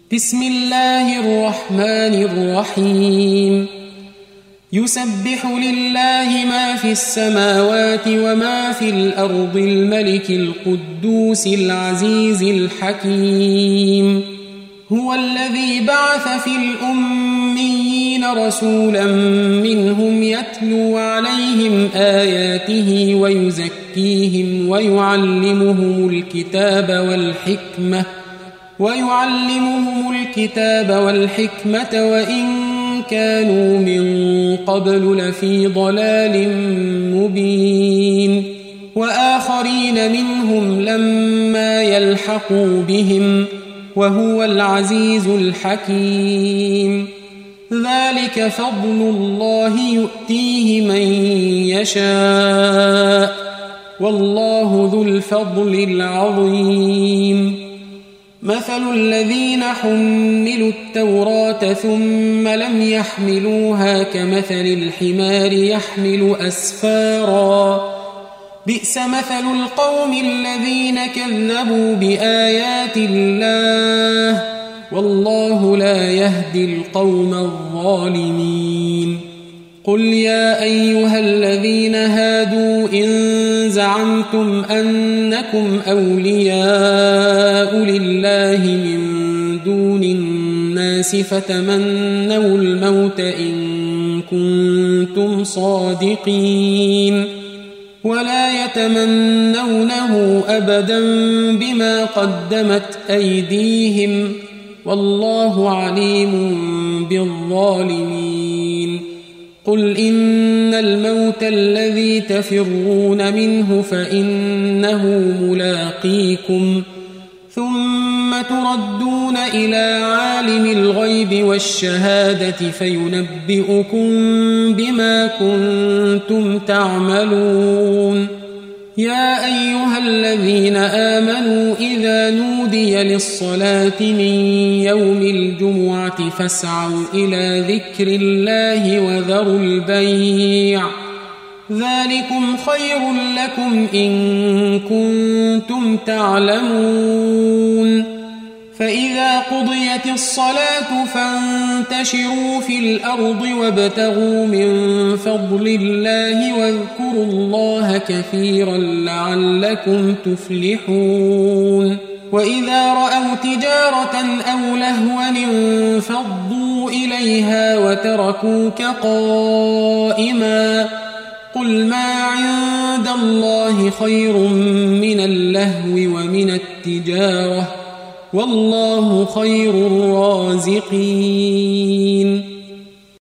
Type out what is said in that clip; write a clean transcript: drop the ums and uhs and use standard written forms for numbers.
بسم الله الرحمن الرحيم يسبح لله ما في السماوات وما في الأرض الملك القدوس العزيز الحكيم هو الذي بعث في الأميين رسولا منهم يتلو عليهم آياته ويزكيهم ويعلمهم الكتاب والحكمة وإن كانوا من قبل لفي ضلال مبين وآخرين منهم لما يلحقوا بهم وهو العزيز الحكيم ذلك فضل الله يؤتيه من يشاء والله ذو الفضل العظيم مثل الذين حملوا التوراة ثم لم يحملوها كمثل الحمار يحمل أسفارا بئس مثل القوم الذين كذبوا بآيات الله والله لا يهدي القوم الظالمين قل يا أيها الذين هادوا إن زعمتم أنكم أولياء لله من دون الناس فتمنوا الموت إن كنتم صادقين ولا يتمنونه أبدا بما قدمت أيديهم والله عليم بالظالمين قل إن الموت الذي تفرون منه فإنه ملاقيكم ثم تردون إلى عالم الغيب والشهادة فينبئكم بما كنتم تعملون يا أيها الذين آمنوا إذا نودي للصلاة من يوم الجمعة فاسعوا إلى ذكر الله وذروا البيع ذلكم خير لكم إن كنتم تعلمون فإذا قضيت الصلاة فانتشروا في الأرض وابتغوا من فضل الله واذكروا الله كثيرا لعلكم تفلحون وإذا رأوا تجارة أو لهوا انفضوا إليها وتركوك قائما قل ما عند الله خير من اللهو ومن التجارة والله خير الرازقين